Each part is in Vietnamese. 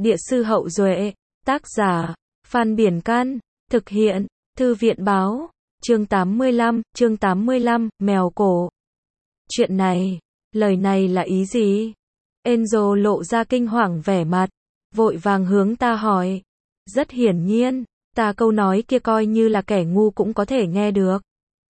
Địa sư Hậu Duệ, tác giả, Phan Biển Can, thực hiện, Thư viện Báo, chương 85, mèo cổ. Chuyện này, lời này là ý gì? Enzo lộ ra kinh hoàng vẻ mặt, vội vàng hướng ta hỏi. Rất hiển nhiên, ta câu nói kia coi như là kẻ ngu cũng có thể nghe được.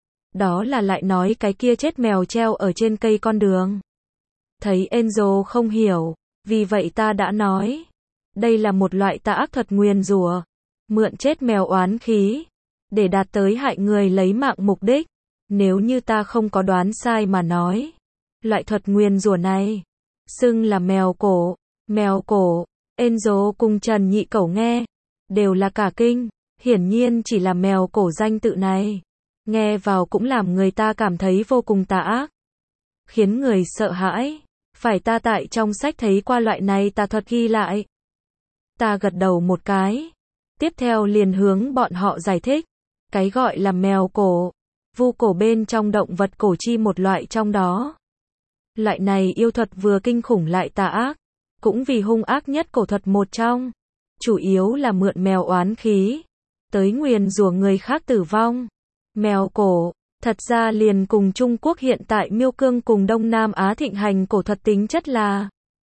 Đó là lại nói cái kia chết mèo treo ở trên cây con đường. Thấy Enzo không hiểu, vì vậy ta đã nói. Đây là một loại tà ác thuật nguyền rủa, mượn chết mèo oán khí, để đạt tới hại người lấy mạng mục đích. Nếu như ta không có đoán sai mà nói, loại thuật nguyền rủa này, xưng là mèo cổ. Mèo cổ, Enzo cùng Trần Nhị Cẩu nghe, đều là cả kinh, hiển nhiên chỉ là mèo cổ danh tự này. Nghe vào cũng làm người ta cảm thấy vô cùng tà ác, khiến người sợ hãi. Phải ta tại trong sách thấy qua loại này tà thuật ghi lại. Ta gật đầu một cái, tiếp theo liền hướng bọn họ giải thích. Cái gọi là mèo cổ, vu cổ bên trong động vật cổ chi một loại trong đó. Loại này yêu thuật vừa kinh khủng lại tà ác, cũng vì hung ác nhất cổ thuật một trong. Chủ yếu là mượn mèo oán khí, tới nguyền rủa người khác tử vong. Mèo cổ, thật ra liền cùng Trung Quốc hiện tại miêu cương cùng Đông Nam Á thịnh hành cổ thuật tính chất là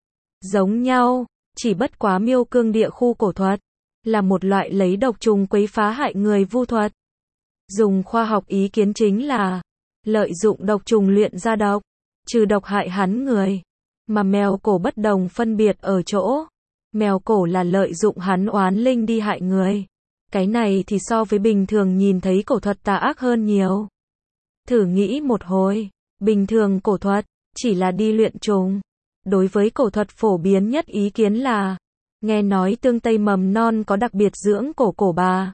giống nhau, chỉ bất quá miêu cương địa khu cổ thuật, là một loại lấy độc trùng quấy phá hại người vu thuật. Dùng khoa học ý kiến chính là, lợi dụng độc trùng luyện ra độc, trừ độc hại hắn người. Mà mèo cổ bất đồng phân biệt ở chỗ, mèo cổ là lợi dụng hắn oán linh đi hại người. Cái này thì so với bình thường nhìn thấy cổ thuật tà ác hơn nhiều. Thử nghĩ một hồi, bình thường cổ thuật, chỉ là đi luyện trùng. Đối với cổ thuật phổ biến nhất ý kiến là, nghe nói tương Tây mầm non có đặc biệt dưỡng cổ bà.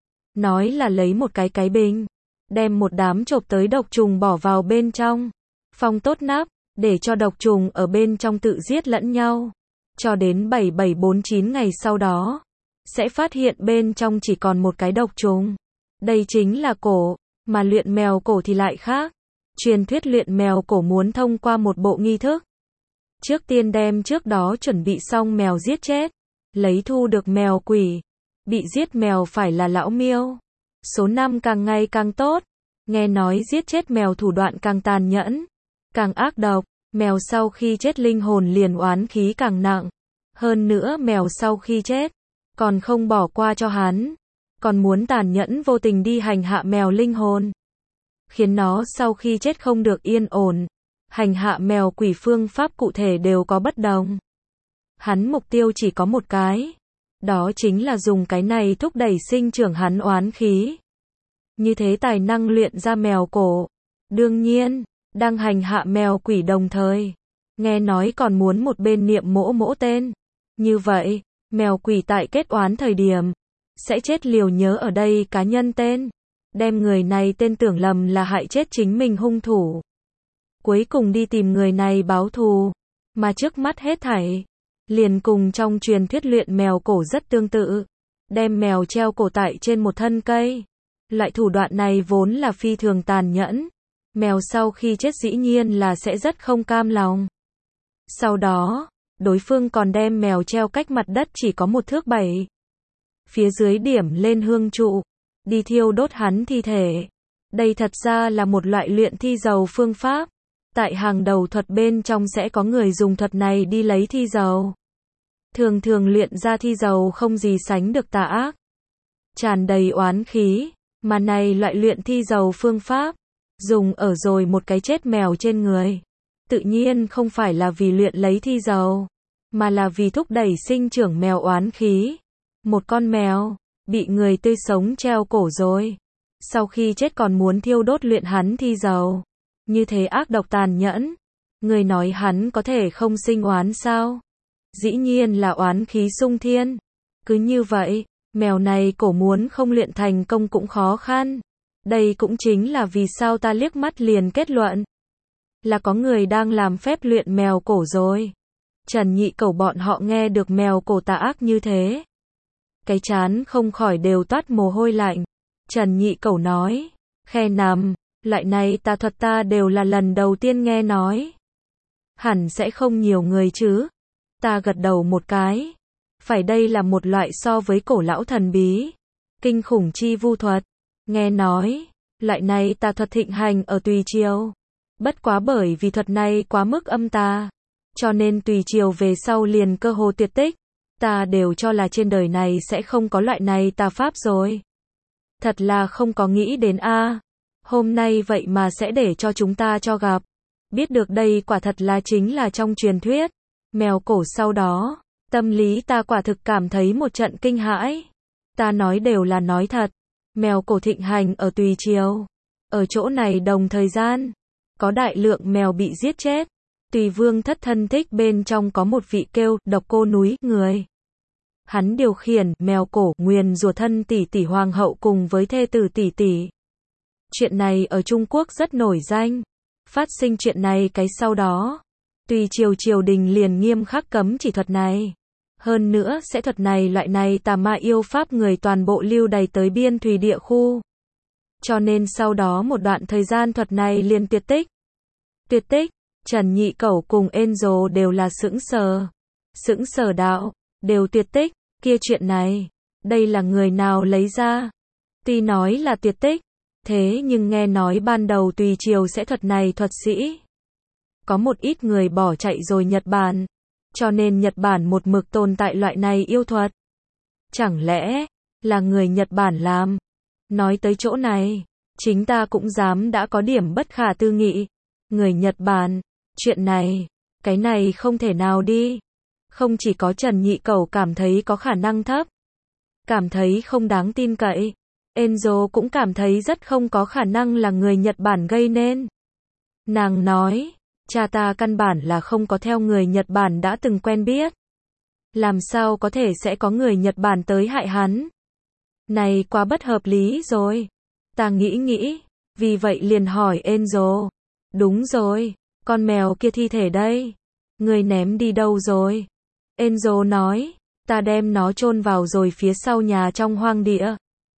Nói là lấy một cái bình, đem một đám chộp tới độc trùng bỏ vào bên trong, phong tốt nắp, để cho độc trùng ở bên trong tự giết lẫn nhau. Cho đến 7749 ngày sau đó, sẽ phát hiện bên trong chỉ còn một cái độc trùng. Đây chính là cổ, mà luyện mèo cổ thì lại khác. Truyền thuyết luyện mèo cổ muốn thông qua một bộ nghi thức. Trước tiên đem trước đó chuẩn bị xong mèo giết chết, lấy thu được mèo quỷ. Bị giết mèo phải là lão miêu. Số năm càng ngày càng tốt. Nghe nói giết chết mèo thủ đoạn càng tàn nhẫn, càng ác độc. Mèo sau khi chết linh hồn liền oán khí càng nặng. Hơn nữa mèo sau khi chết, còn không bỏ qua cho hắn, còn muốn tàn nhẫn vô tình đi hành hạ mèo linh hồn, khiến nó sau khi chết không được yên ổn. Hành hạ mèo quỷ phương pháp cụ thể đều có bất đồng. Hắn mục tiêu chỉ có một cái, đó chính là dùng cái này thúc đẩy sinh trưởng hắn oán khí. Như thế tài năng luyện ra mèo cổ. Đương nhiên, đang hành hạ mèo quỷ đồng thời, nghe nói còn muốn một bên niệm mỗ tên. Như vậy, mèo quỷ tại kết oán thời điểm, sẽ chết liều nhớ ở đây cá nhân tên, đem người này tên tưởng lầm là hại chết chính mình hung thủ. Cuối cùng đi tìm người này báo thù, mà trước mắt hết thảy, liền cùng trong truyền thuyết luyện mèo cổ rất tương tự. Đem mèo treo cổ tại trên một thân cây. Loại thủ đoạn này vốn là phi thường tàn nhẫn. Mèo sau khi chết dĩ nhiên là sẽ rất không cam lòng. Sau đó, đối phương còn đem mèo treo cách mặt đất chỉ có 1 thước 7. Phía dưới điểm lên hương trụ, đi thiêu đốt hắn thi thể. Đây thật ra là một loại luyện thi dầu phương pháp. Tại hàng đầu thuật bên trong sẽ có người dùng thuật này đi lấy thi dầu. Thường thường luyện ra thi dầu không gì sánh được tà ác, tràn đầy oán khí. Mà này loại luyện thi dầu phương pháp, dùng ở rồi một cái chết mèo trên người. Tự nhiên không phải là vì luyện lấy thi dầu, mà là vì thúc đẩy sinh trưởng mèo oán khí. Một con mèo, bị người tươi sống treo cổ rồi. Sau khi chết còn muốn thiêu đốt luyện hắn thi dầu. Như thế ác độc tàn nhẫn. Người nói hắn có thể không sinh oán sao? Dĩ nhiên là oán khí xung thiên. Cứ như vậy, mèo này cổ muốn không luyện thành công cũng khó khăn. Đây cũng chính là vì sao ta liếc mắt liền kết luận là có người đang làm phép luyện mèo cổ rồi. Trần Nhị Cẩu bọn họ nghe được mèo cổ tà ác như thế, cái trán không khỏi đều toát mồ hôi lạnh. Trần Nhị Cẩu nói, khe nằm, loại này tà thuật ta đều là lần đầu tiên nghe nói. Hẳn sẽ không nhiều người chứ. Ta gật đầu một cái. phải đây là một loại so với cổ lão thần bí, kinh khủng chi vu thuật. Nghe nói, loại này tà thuật thịnh hành ở Tùy Triều. Bất quá bởi vì thuật này quá mức âm tà, cho nên Tùy Triều về sau liền cơ hồ tuyệt tích. Ta đều cho là trên đời này sẽ không có loại này tà pháp rồi. Thật là không có nghĩ đến a. Hôm nay vậy mà sẽ để cho chúng ta cho gặp. Biết được đây quả thật là chính là trong truyền thuyết. Mèo cổ sau đó, tâm lý ta quả thực cảm thấy một trận kinh hãi. Ta nói đều là nói thật. Mèo cổ thịnh hành ở Tùy Triều. Ở chỗ này đồng thời gian, có đại lượng mèo bị giết chết. Tùy Vương thất thân thích bên trong có một vị kêu Độc Cô Núi người. Hắn điều khiển mèo cổ nguyền rủa thân tỷ tỷ hoàng hậu cùng với thê tử tỷ tỷ. Chuyện này ở Trung Quốc rất nổi danh. Phát sinh chuyện này cái sau đó, Tùy Triều triều đình liền nghiêm khắc cấm chỉ thuật này. Hơn nữa sẽ thuật này loại này tà ma yêu pháp người toàn bộ lưu đày tới biên thùy địa khu. Cho nên sau đó một đoạn thời gian thuật này liền tuyệt tích. Tuyệt tích, Trần Nhị Cẩu cùng Angel đều là sững sờ. Sững sờ đạo, đều tuyệt tích, kia chuyện này, đây là người nào lấy ra? Tuy nói là tuyệt tích, thế nhưng nghe nói ban đầu Tùy Triều sẽ thuật này thuật sĩ. Có một ít người bỏ chạy rồi Nhật Bản, cho nên Nhật Bản một mực tồn tại loại này yêu thuật. Chẳng lẽ, là người Nhật Bản làm? Nói tới chỗ này, chính ta cũng dám đã có điểm bất khả tư nghị. Người Nhật Bản, chuyện này, cái này không thể nào đi. Không chỉ có Trần Nhị Cẩu cảm thấy có khả năng thấp, cảm thấy không đáng tin cậy, Angel cũng cảm thấy rất không có khả năng là người Nhật Bản gây nên. Nàng nói, cha ta căn bản là không có theo người Nhật Bản đã từng quen biết. Làm sao có thể sẽ có người Nhật Bản tới hại hắn? Này quá bất hợp lý rồi. Ta nghĩ, vì vậy liền hỏi Angel. Đúng rồi, con mèo kia thi thể đây. Người ném đi đâu rồi? Angel nói, ta đem nó chôn vào rồi phía sau nhà trong hoang địa.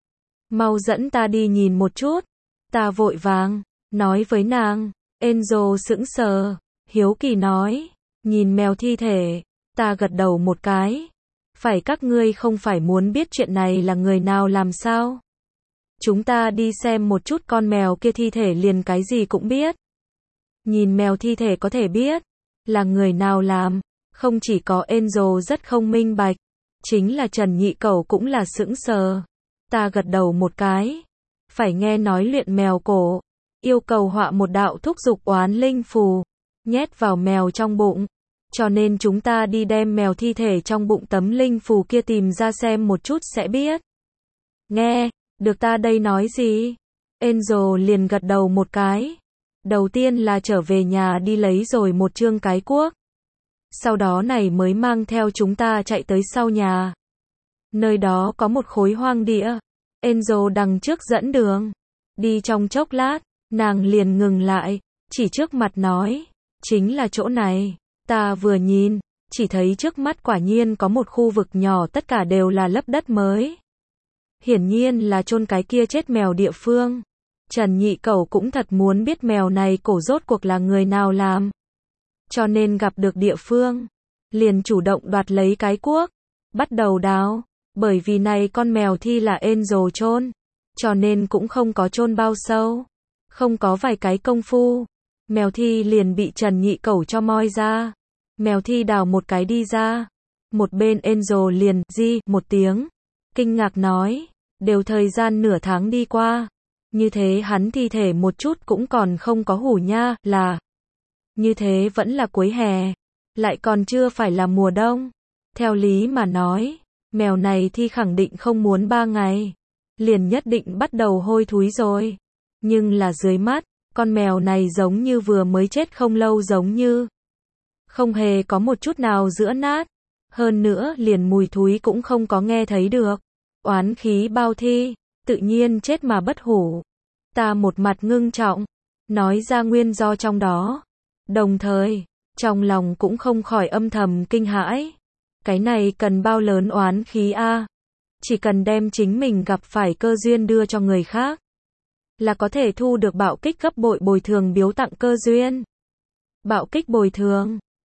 Mau dẫn ta đi nhìn một chút. Ta vội vàng, nói với nàng. Angel sững sờ, hiếu kỳ nói, nhìn mèo thi thể. Ta gật đầu một cái. Phải các ngươi không phải muốn biết chuyện này là người nào làm sao? Chúng ta đi xem một chút con mèo kia thi thể liền cái gì cũng biết. Nhìn mèo thi thể có thể biết là người nào làm. Không chỉ có Angel rất không minh bạch, chính là Trần Nhị Cẩu cũng là sững sờ. Ta gật đầu một cái. Phải nghe nói luyện mèo cổ, yêu cầu họa một đạo thúc dục oán linh phù, nhét vào mèo trong bụng. Cho nên chúng ta đi đem mèo thi thể trong bụng tấm linh phù kia tìm ra xem một chút sẽ biết. Nghe, được ta đây nói gì? Angel liền gật đầu một cái. Đầu tiên là trở về nhà đi lấy rồi một chương cái cuốc. Sau đó này mới mang theo chúng ta chạy tới sau nhà. Nơi đó có một khối hoang địa. Angel đằng trước dẫn đường. Đi trong chốc lát, nàng liền ngừng lại, chỉ trước mặt nói, chính là chỗ này. Ta vừa nhìn, chỉ thấy trước mắt quả nhiên có một khu vực nhỏ tất cả đều là lấp đất mới. Hiển nhiên là chôn cái kia chết mèo địa phương. Trần Nhị Cẩu cũng thật muốn biết mèo này cổ rốt cuộc là người nào làm. Cho nên gặp được địa phương, liền chủ động đoạt lấy cái cuốc, bắt đầu đào. Bởi vì này con mèo thi là Angel chôn, cho nên cũng không có chôn bao sâu. Không có vài cái công phu, mèo thi liền bị Trần Nhị Cẩu cho moi ra. Mèo thi đào một cái đi ra. Một bên Angel liền, di, một tiếng. Kinh ngạc nói, đều thời gian nửa tháng đi qua. Như thế hắn thi thể một chút cũng còn không có hủ nha, là. Như thế vẫn là cuối hè. Lại còn chưa phải là mùa đông. Theo lý mà nói, mèo này thi khẳng định không muốn 3 ngày. Liền nhất định bắt đầu hôi thúi rồi. Nhưng là dưới mắt, con mèo này giống như vừa mới chết không lâu giống như. Không hề có một chút nào giữa nát. Hơn nữa liền mùi thúi cũng không có nghe thấy được. Oán khí bao thi, tự nhiên chết mà bất hủ. Ta một mặt ngưng trọng, nói ra nguyên do trong đó. Đồng thời, trong lòng cũng không khỏi âm thầm kinh hãi. Cái này cần bao lớn oán khí a? Chỉ cần đem chính mình gặp phải cơ duyên đưa cho người khác, là có thể thu được bạo kích gấp bội bồi thường biếu tặng cơ duyên. Bạo kích bồi thường,